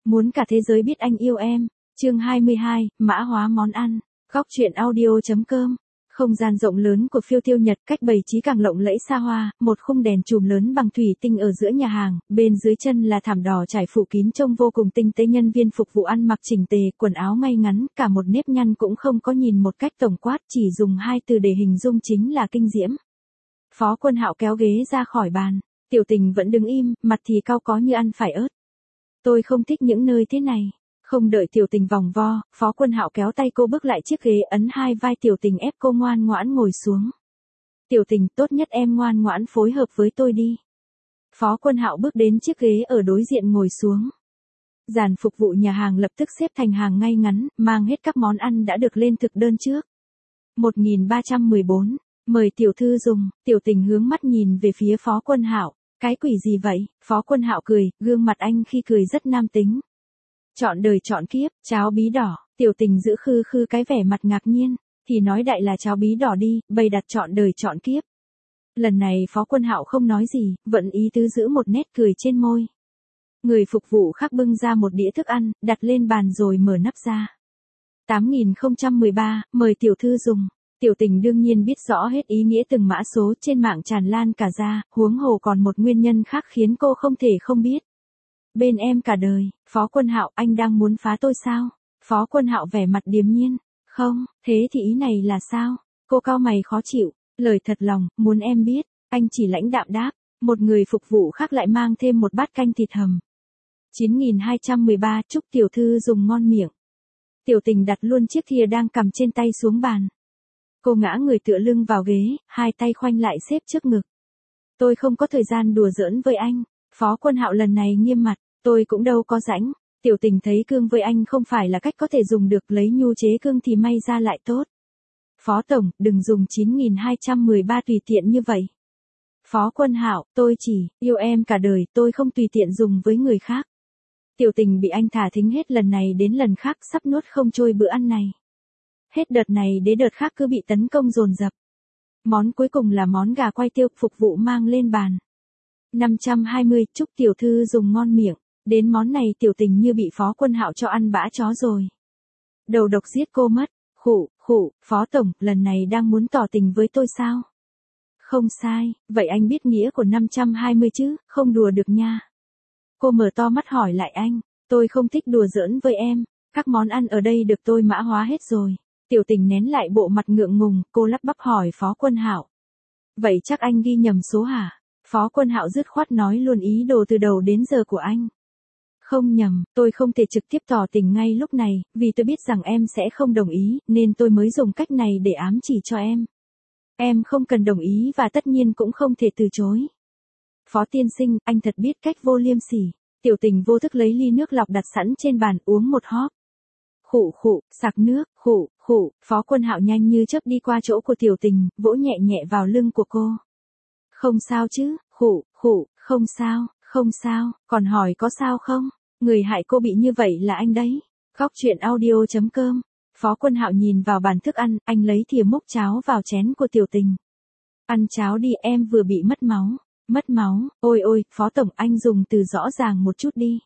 Muốn cả thế giới biết anh yêu em. Chương 22, mã hóa món ăn. Góc truyện audio.com. Không gian rộng lớn của phiêu tiêu Nhật, cách bày trí càng lộng lẫy xa hoa, một khung đèn chùm lớn bằng thủy tinh ở giữa nhà hàng, bên dưới chân là thảm đỏ trải phủ kín trông vô cùng tinh tế, nhân viên phục vụ ăn mặc chỉnh tề, quần áo ngay ngắn, cả một nếp nhăn cũng không có, nhìn một cách tổng quát chỉ dùng hai từ để hình dung chính là kinh diễm. Phó Quân Hạo kéo ghế ra khỏi bàn, Tiểu Tình vẫn đứng im, mặt thì cau có như ăn phải ớt. Tôi không thích những nơi thế này. Không đợi Tiểu Tình vòng vo, Phó Quân Hạo kéo tay cô bước lại chiếc ghế, ấn hai vai Tiểu Tình ép cô ngoan ngoãn ngồi xuống. Tiểu Tình, tốt nhất em ngoan ngoãn phối hợp với tôi đi. Phó Quân Hạo bước đến chiếc ghế ở đối diện ngồi xuống. Dàn phục vụ nhà hàng lập tức xếp thành hàng ngay ngắn, mang hết các món ăn đã được lên thực đơn trước. 1314, mời tiểu thư dùng. Tiểu Tình hướng mắt nhìn về phía Phó Quân Hạo. Cái quỷ gì vậy? Phó Quân Hạo cười, gương mặt anh khi cười rất nam tính. Chọn đời chọn kiếp, cháo bí đỏ. Tiểu Tình giữ khư khư cái vẻ mặt ngạc nhiên, thì nói đại là cháo bí đỏ đi, bày đặt chọn đời chọn kiếp. Lần này Phó Quân Hạo không nói gì, vẫn ý tứ giữ một nét cười trên môi. Người phục vụ khác bưng ra một đĩa thức ăn, đặt lên bàn rồi mở nắp ra. 8013, mời tiểu thư dùng. Tiểu Tình đương nhiên biết rõ hết ý nghĩa từng mã số, trên mạng tràn lan cả ra, huống hồ còn một nguyên nhân khác khiến cô không thể không biết. Bên em cả đời. Phó Quân Hạo, anh đang muốn phá tôi sao? Phó Quân Hạo vẻ mặt điềm nhiên. Không, thế thì ý này là sao? Cô cau mày khó chịu. Lời thật lòng, muốn em biết. Anh chỉ lãnh đạm đáp. Một người phục vụ khác lại mang thêm một bát canh thịt hầm. 9213, chúc tiểu thư dùng ngon miệng. Tiểu Tình đặt luôn chiếc thìa đang cầm trên tay xuống bàn. Cô ngã người tựa lưng vào ghế, hai tay khoanh lại xếp trước ngực. Tôi không có thời gian đùa giỡn với anh. Phó Quân Hạo lần này nghiêm mặt. Tôi cũng đâu có rãnh. Tiểu Tình thấy cương với anh không phải là cách có thể dùng được, lấy nhu chế cương thì may ra lại tốt. Phó Tổng, đừng dùng 9213 tùy tiện như vậy. Phó Quân Hạo, tôi chỉ yêu em cả đời, tôi không tùy tiện dùng với người khác. Tiểu Tình bị anh thả thính hết lần này đến lần khác, sắp nuốt không trôi bữa ăn này. Hết đợt này đến đợt khác cứ bị tấn công dồn dập. Món cuối cùng là món gà quay tiêu, phục vụ mang lên bàn. 520, chúc tiểu thư dùng ngon miệng. Đến món này Tiểu Tình như bị Phó Quân Hạo cho ăn bã chó rồi. Đầu độc giết cô mất. Khụ, Phó Tổng, lần này đang muốn tỏ tình với tôi sao? Không sai, vậy anh biết nghĩa của 520 chứ, không đùa được nha. Cô mở to mắt hỏi lại anh, tôi không thích đùa giỡn với em, các món ăn ở đây được tôi mã hóa hết rồi. Tiểu Tình nén lại bộ mặt ngượng ngùng, cô lắp bắp hỏi Phó Quân Hạo. Vậy chắc anh ghi nhầm số hả? Phó Quân Hạo dứt khoát nói luôn ý đồ từ đầu đến giờ của anh. Không nhầm, tôi không thể trực tiếp tỏ tình ngay lúc này, vì tôi biết rằng em sẽ không đồng ý, nên tôi mới dùng cách này để ám chỉ cho em. Em không cần đồng ý và tất nhiên cũng không thể từ chối. Phó tiên sinh, anh thật biết cách vô liêm sỉ. Tiểu Tình vô thức lấy ly nước lọc đặt sẵn trên bàn, uống một hóp. Khụ, sặc nước, khụ. Phó Quân Hạo nhanh như chớp đi qua chỗ của Tiểu Tình, vỗ nhẹ nhẹ vào lưng của cô. Không sao chứ? Khụ, không sao, còn hỏi có sao không? Người hại cô bị như vậy là anh đấy. Góc truyện audio.com. Phó Quân Hạo nhìn vào bàn thức ăn, anh lấy thìa múc cháo vào chén của Tiểu Tình. Ăn cháo đi, em vừa bị mất máu. Mất máu, ôi, Phó Tổng, anh dùng từ rõ ràng một chút đi.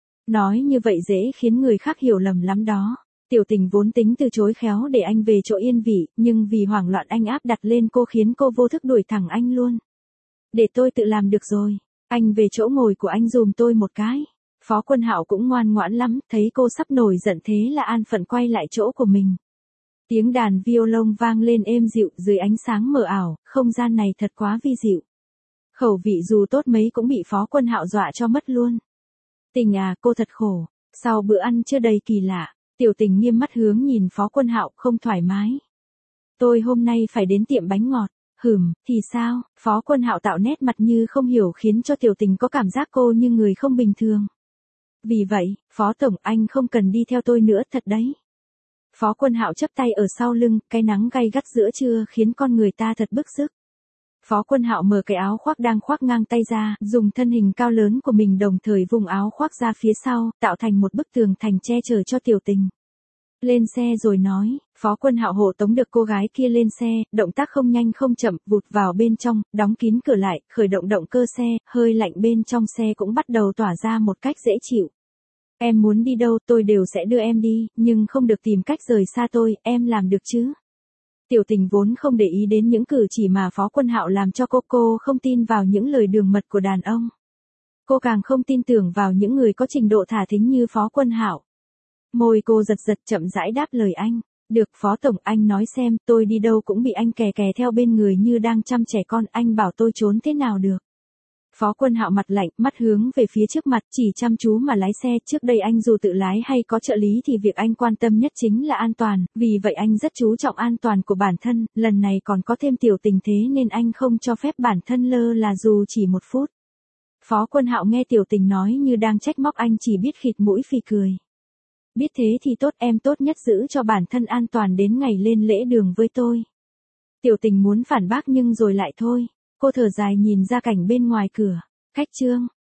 Nói như vậy dễ khiến người khác hiểu lầm lắm đó. Tiểu Tình vốn tính từ chối khéo để anh về chỗ yên vị, nhưng vì hoảng loạn anh áp đặt lên cô khiến cô vô thức đuổi thẳng anh luôn. Để tôi tự làm được rồi. Anh về chỗ ngồi của anh dùm tôi một cái. Phó Quân Hạo cũng ngoan ngoãn lắm, thấy cô sắp nổi giận thế là an phận quay lại chỗ của mình. Tiếng đàn violon vang lên êm dịu dưới ánh sáng mờ ảo, không gian này thật quá vi diệu. Khẩu vị dù tốt mấy cũng bị Phó Quân Hạo dọa cho mất luôn. Tình à, cô thật khổ. Sau bữa ăn chưa đầy kỳ lạ, Tiểu Tình nghiêm mắt hướng nhìn Phó Quân Hạo, không thoải mái. Tôi hôm nay phải đến tiệm bánh ngọt. Thì sao? Phó Quân Hạo tạo nét mặt như không hiểu khiến cho Tiểu Tình có cảm giác cô như người không bình thường. Vì vậy, Phó Tổng, anh không cần đi theo tôi nữa thật đấy. Phó Quân Hạo chắp tay ở sau lưng, cái nắng gay gắt giữa trưa khiến con người ta thật bức sức. Phó Quân Hạo mở cái áo khoác đang khoác ngang tay ra, dùng thân hình cao lớn của mình đồng thời vùng áo khoác ra phía sau, tạo thành một bức tường thành che chở cho Tiểu Tình. Lên xe rồi nói, Phó Quân Hạo hộ tống được cô gái kia lên xe, động tác không nhanh không chậm, vụt vào bên trong, đóng kín cửa lại, khởi động động cơ xe, hơi lạnh bên trong xe cũng bắt đầu tỏa ra một cách dễ chịu. Em muốn đi đâu tôi đều sẽ đưa em đi, nhưng không được tìm cách rời xa tôi, em làm được chứ? Tiểu Tình vốn không để ý đến những cử chỉ mà Phó Quân Hạo làm cho cô không tin vào những lời đường mật của đàn ông. Cô càng không tin tưởng vào những người có trình độ thả thính như Phó Quân Hạo. Môi cô giật giật chậm rãi đáp lời anh. Được Phó Tổng, anh nói xem, tôi đi đâu cũng bị anh kè kè theo bên người như đang chăm trẻ con, anh bảo tôi trốn thế nào được. Phó Quân Hạo mặt lạnh, mắt hướng về phía trước mặt, chỉ chăm chú mà lái xe. Trước đây anh dù tự lái hay có trợ lý thì việc anh quan tâm nhất chính là an toàn, vì vậy anh rất chú trọng an toàn của bản thân, lần này còn có thêm Tiểu Tình thế nên anh không cho phép bản thân lơ là dù chỉ một phút. Phó Quân Hạo nghe Tiểu Tình nói như đang trách móc anh chỉ biết khịt mũi phì cười. Biết thế thì tốt, em tốt nhất giữ cho bản thân an toàn đến ngày lên lễ đường với tôi. Tiểu Tình muốn phản bác nhưng rồi lại thôi. Cô thở dài nhìn ra cảnh bên ngoài cửa. Khách Trương,